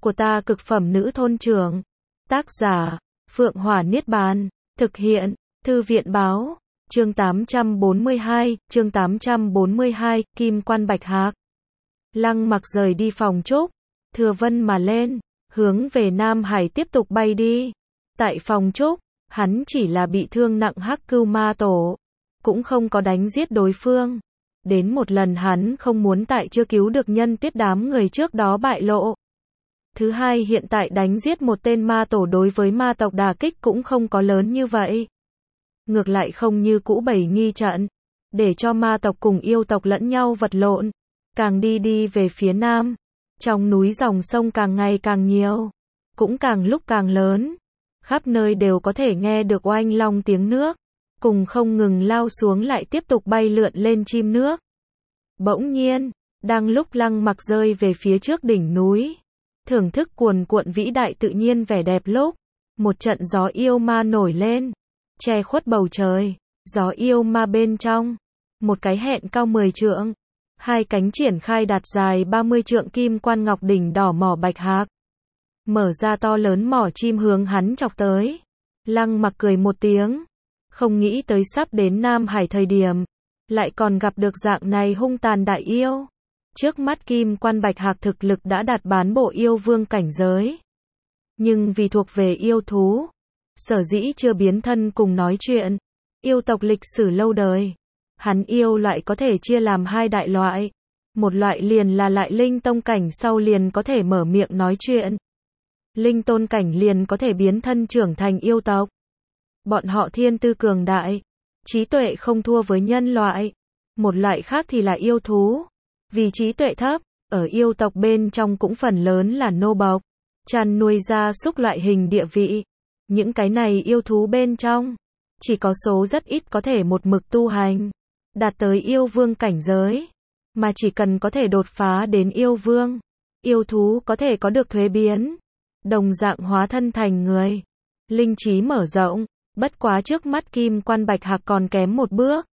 của ta cực phẩm nữ thôn trưởng. Tác giả, Phượng Hỏa Niết Bàn. Thực hiện, Thư viện Báo. Chương 842, Kim Quan Bạch Hạc. Lăng Mặc rời đi phòng trúc, thừa vân mà lên, hướng về Nam Hải tiếp tục bay đi. Tại phòng trúc, hắn chỉ là bị thương nặng Hắc Cưu Ma Tổ, cũng không có đánh giết đối phương. Đến một lần hắn không muốn tại chưa cứu được Nhân Tuyết đám người trước đó bại lộ. Thứ hai, hiện tại đánh giết một tên ma tổ đối với ma tộc đả kích cũng không có lớn như vậy. Ngược lại không như cũ bày nghi trận, để cho ma tộc cùng yêu tộc lẫn nhau vật lộn. Càng đi về phía nam, trong núi dòng sông càng ngày càng nhiều, cũng càng lúc càng lớn. Khắp nơi đều có thể nghe được oanh long tiếng nước, cùng không ngừng lao xuống lại tiếp tục bay lượn lên chim nước. Bỗng nhiên, đang lúc Lăng Mặc rơi về phía trước đỉnh núi, thưởng thức cuồn cuộn vĩ đại tự nhiên vẻ đẹp lúc, một trận gió yêu ma nổi lên, che khuất bầu trời. Gió yêu ma bên trong, một cái hẹn cao 10 trượng, hai cánh triển khai đạt dài 30 trượng kim quan ngọc đỉnh đỏ mỏ bạch hạc, mở ra to lớn mỏ chim hướng hắn chọc tới. Lăng Mặc cười một tiếng, không nghĩ tới sắp đến Nam Hải thời điểm, lại còn gặp được dạng này hung tàn đại yêu. Trước mắt kim quan bạch hạc thực lực đã đạt bán bộ yêu vương cảnh giới, nhưng vì thuộc về yêu thú, sở dĩ chưa biến thân cùng nói chuyện. Yêu tộc lịch sử lâu đời, hắn yêu loại có thể chia làm hai đại loại. Một loại liền là lại linh tông cảnh sau liền có thể mở miệng nói chuyện. Linh tôn cảnh liền có thể biến thân trưởng thành yêu tộc. Bọn họ thiên tư cường đại, trí tuệ không thua với nhân loại. Một loại khác thì là yêu thú, vì trí tuệ thấp, ở yêu tộc bên trong cũng phần lớn là nô bộc, chăn nuôi gia súc loại hình địa vị. Những cái này yêu thú bên trong, chỉ có số rất ít có thể một mực tu hành, đạt tới yêu vương cảnh giới, mà chỉ cần có thể đột phá đến yêu vương, yêu thú có thể có được thuế biến, đồng dạng hóa thân thành người, linh trí mở rộng. Bất quá trước mắt kim quan bạch hạc còn kém một bước.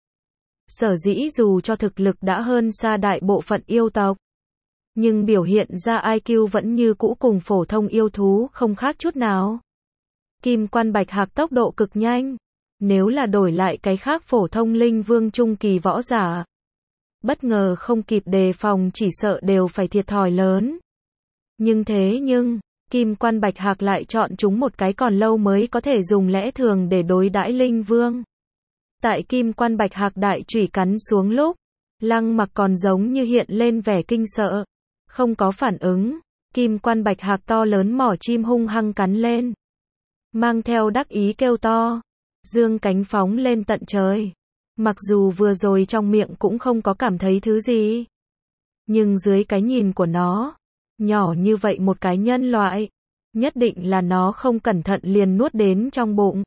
Sở dĩ dù cho thực lực đã hơn xa đại bộ phận yêu tộc, nhưng biểu hiện ra IQ vẫn như cũ cùng phổ thông yêu thú không khác chút nào. Kim quan bạch hạc tốc độ cực nhanh, nếu là đổi lại cái khác phổ thông linh vương trung kỳ võ giả, bất ngờ không kịp đề phòng chỉ sợ đều phải thiệt thòi lớn. Nhưng kim quan bạch hạc lại chọn chúng một cái còn lâu mới có thể dùng lẽ thường để đối đãi linh vương. Tại kim quan bạch hạc đại chủy cắn xuống lúc, Lăng Mặc còn giống như hiện lên vẻ kinh sợ, không có phản ứng. Kim quan bạch hạc to lớn mỏ chim hung hăng cắn lên, mang theo đắc ý kêu to, dương cánh phóng lên tận trời. Mặc dù vừa rồi trong miệng cũng không có cảm thấy thứ gì, nhưng dưới cái nhìn của nó, nhỏ như vậy một cái nhân loại, nhất định là nó không cẩn thận liền nuốt đến trong bụng.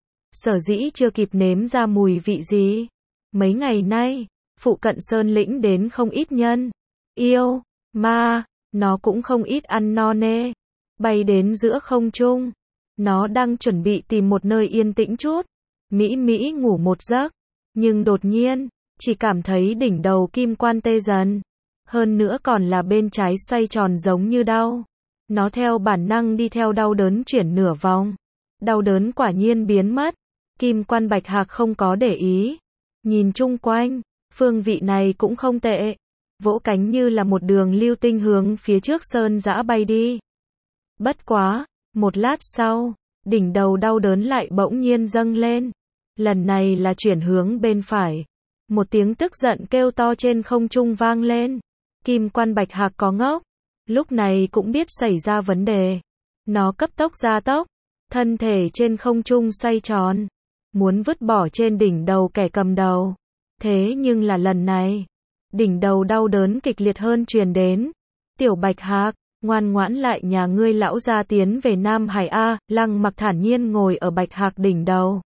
Sở dĩ chưa kịp nếm ra mùi vị gì, mấy ngày nay, phụ cận sơn lĩnh đến không ít nhân, yêu, ma, nó cũng không ít ăn no nê, bay đến giữa không trung. Nó đang chuẩn bị tìm một nơi yên tĩnh chút, mỹ mỹ ngủ một giấc, nhưng đột nhiên, chỉ cảm thấy đỉnh đầu kim quan tê dần, hơn nữa còn là bên trái xoay tròn giống như đau. Nó theo bản năng đi theo đau đớn chuyển nửa vòng, đau đớn quả nhiên biến mất. Kim quan bạch hạc không có để ý, nhìn chung quanh, phương vị này cũng không tệ, vỗ cánh như là một đường lưu tinh hướng phía trước sơn dã bay đi. Bất quá, một lát sau, đỉnh đầu đau đớn lại bỗng nhiên dâng lên, lần này là chuyển hướng bên phải. Một tiếng tức giận kêu to trên không trung vang lên. Kim quan bạch hạc có ngốc, lúc này cũng biết xảy ra vấn đề. Nó cấp tốc gia tốc, thân thể trên không trung xoay tròn, muốn vứt bỏ trên đỉnh đầu kẻ cầm đầu. Thế nhưng là lần này, đỉnh đầu đau đớn kịch liệt hơn truyền đến. Tiểu bạch hạc, ngoan ngoãn lại nhà ngươi lão gia tiến về Nam Hải A. Lăng Mặc thản nhiên ngồi ở bạch hạc đỉnh đầu,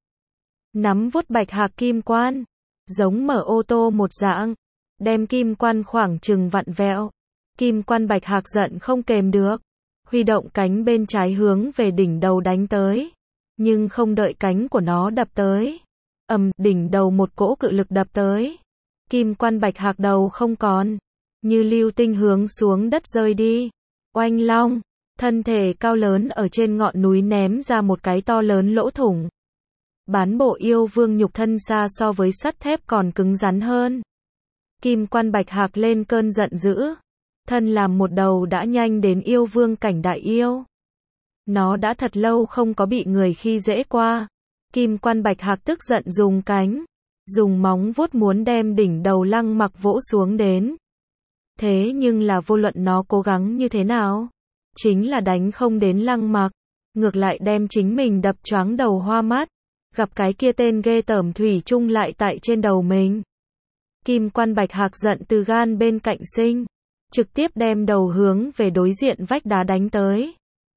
nắm vuốt bạch hạc kim quan, giống mở ô tô một dạng, đem kim quan khoảng chừng vặn vẹo. Kim quan bạch hạc giận không kềm được, huy động cánh bên trái hướng về đỉnh đầu đánh tới, nhưng không đợi cánh của nó đập tới, đỉnh đầu một cỗ cự lực đập tới. Kim quan bạch hạc đầu không còn, như lưu tinh hướng xuống đất rơi đi. Oanh long, Thân thể cao lớn ở trên ngọn núi ném ra một cái to lớn lỗ thủng. Bán bộ yêu vương nhục thân xa so với sắt thép còn cứng rắn hơn. Kim Quan Bạch Hạc lên cơn giận dữ. Thân làm một đầu đã nhanh đến yêu vương cảnh đại yêu. Nó đã thật lâu không có bị người khi dễ qua. Kim Quan Bạch Hạc tức giận dùng cánh, dùng móng vuốt muốn đem đỉnh đầu Lăng Mặc vỗ xuống đến. Thế nhưng là vô luận nó cố gắng như thế nào, chính là đánh không đến Lăng Mặc, ngược lại đem chính mình đập choáng đầu hoa mắt, gặp cái kia tên ghê tởm thủy chung lại tại trên đầu mình. Kim Quan Bạch Hạc giận từ gan bên cạnh sinh, trực tiếp đem đầu hướng về đối diện vách đá đánh tới.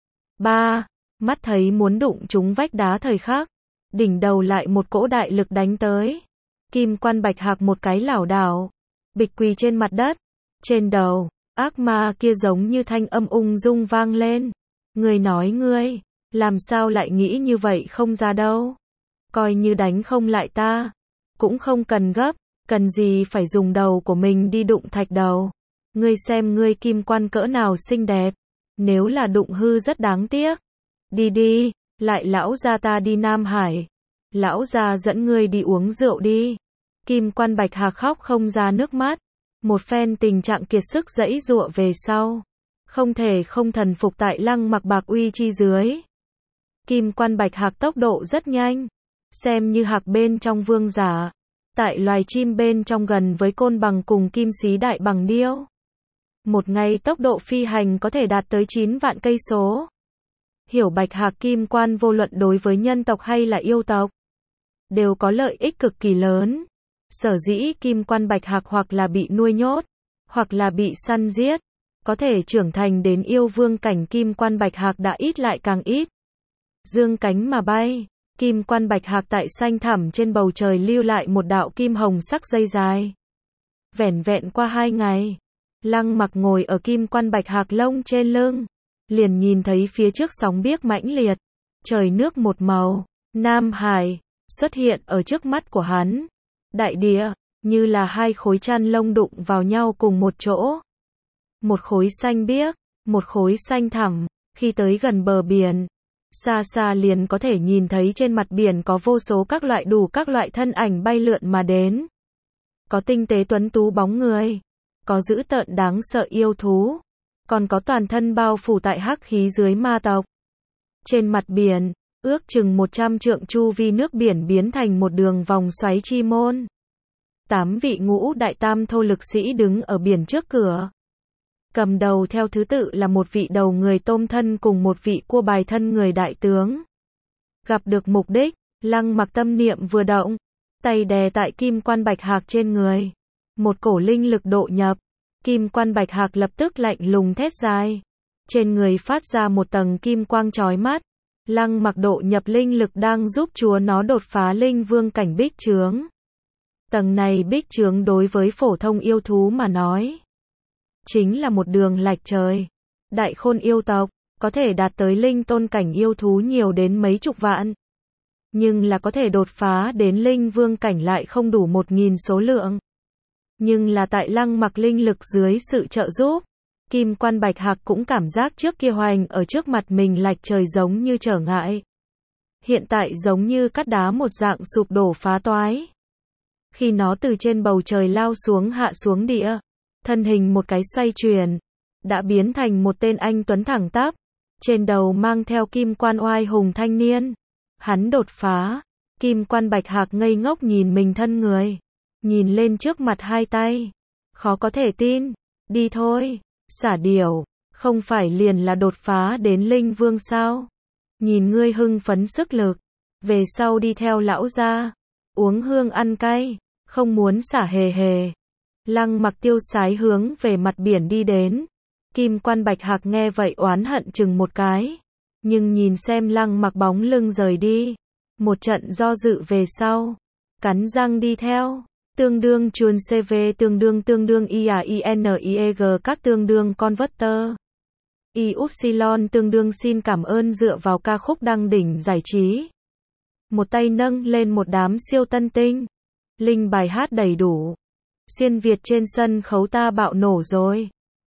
Mắt thấy muốn đụng trúng vách đá thời khắc, đỉnh đầu lại một cỗ đại lực đánh tới. Kim Quan Bạch Hạc một cái lảo đảo, bịch quỳ trên mặt đất. Trên đầu, ác ma kia giống như thanh âm ung dung vang lên. Ngươi nói ngươi, làm sao lại nghĩ như vậy không ra đâu. Coi như đánh không lại ta, cũng không cần gấp, cần gì phải dùng đầu của mình đi đụng thạch đầu. Ngươi xem ngươi kim quan cỡ nào xinh đẹp, nếu là đụng hư rất đáng tiếc. Đi đi, lại lão gia ta đi Nam Hải. Lão gia dẫn ngươi đi uống rượu đi. Kim Quan Bạch Hạc khóc không ra nước mắt. Một phen tình trạng kiệt sức giãy giụa về sau, không thể không thần phục tại Lăng Mặc bạc uy chi dưới. Kim Quan Bạch Hạc tốc độ rất nhanh, xem như hạc bên trong vương giả, tại loài chim bên trong gần với côn bằng cùng kim xí đại bằng điêu. Một ngày tốc độ phi hành có thể đạt tới 9 vạn cây số. Hiểu Bạch Hạc Kim Quan vô luận đối với nhân tộc hay là yêu tộc, đều có lợi ích cực kỳ lớn. Sở dĩ Kim Quan Bạch Hạc hoặc là bị nuôi nhốt, hoặc là bị săn giết, có thể trưởng thành đến yêu vương cảnh Kim Quan Bạch Hạc đã ít lại càng ít. Dương cánh mà bay, Kim Quan Bạch Hạc tại xanh thẳm trên bầu trời lưu lại một đạo kim hồng sắc dây dài. Vẻn vẹn qua 2 ngày, Lăng Mặc ngồi ở Kim Quan Bạch Hạc lông trên lưng, liền nhìn thấy phía trước sóng biếc mãnh liệt, trời nước một màu, Nam Hải xuất hiện ở trước mắt của hắn. Đại địa, như là hai khối chăn lông đụng vào nhau cùng một chỗ. Một khối xanh biếc, một khối xanh thẳm, khi tới gần bờ biển, xa xa liền có thể nhìn thấy trên mặt biển có vô số các loại thân ảnh bay lượn mà đến. Có tinh tế tuấn tú bóng người, có dữ tợn đáng sợ yêu thú, còn có toàn thân bao phủ tại hắc khí dưới ma tộc. Trên mặt biển, ước chừng 100 trượng chu vi nước biển biến thành một đường vòng xoáy chi môn. 8 vị ngũ đại tam thô lực sĩ đứng ở biển trước cửa. Cầm đầu theo thứ tự là một vị đầu người tôm thân cùng một vị cua bài thân người đại tướng. Gặp được mục đích, Lăng Mặc tâm niệm vừa động, tay đè tại Kim Quan Bạch Hạc trên người. Một cổ linh lực độ nhập, Kim Quan Bạch Hạc lập tức lạnh lùng thét dài. Trên người phát ra một tầng kim quang chói mắt. Lăng Mặc độ nhập linh lực đang giúp chúa nó đột phá linh vương cảnh bích chướng. Tầng này bích chướng đối với phổ thông yêu thú mà nói, chính là một đường lạch trời. Đại khôn yêu tộc, có thể đạt tới linh tôn cảnh yêu thú nhiều đến mấy chục vạn. Nhưng là có thể đột phá đến linh vương cảnh lại không đủ 1000 số lượng. Nhưng là tại Lăng Mặc linh lực dưới sự trợ giúp, Kim Quan Bạch Hạc cũng cảm giác trước kia hoành ở trước mặt mình lạch trời giống như trở ngại. Hiện tại giống như cắt đá một dạng sụp đổ phá toái. Khi nó từ trên bầu trời lao xuống hạ xuống địa, thân hình một cái xoay chuyển, đã biến thành một tên anh tuấn thẳng tắp, trên đầu mang theo kim quan oai hùng thanh niên. Hắn đột phá, Kim Quan Bạch Hạc ngây ngốc nhìn mình thân người, nhìn lên trước mặt hai tay, khó có thể tin. Đi thôi, xả điểu, không phải liền là đột phá đến linh vương sao? Nhìn ngươi hưng phấn sức lực, về sau đi theo lão gia, uống hương ăn cay, không muốn xả hề hề. Lăng Mặc tiêu sái hướng về mặt biển đi đến. Kim Quan Bạch Hạc nghe vậy oán hận chừng một cái, nhưng nhìn xem Lăng Mặc bóng lưng rời đi, một trận do dự về sau, cắn răng đi theo. Tương đương chuồn CV tương đương IAINIEG các tương đương converter. Y-upsilon tương đương xin cảm ơn dựa vào ca khúc đăng đỉnh giải trí. Một tay nâng lên một đám siêu tân tinh. Linh bài hát đầy đủ. Xuyên Việt trên sân khấu ta bạo nổ rồi.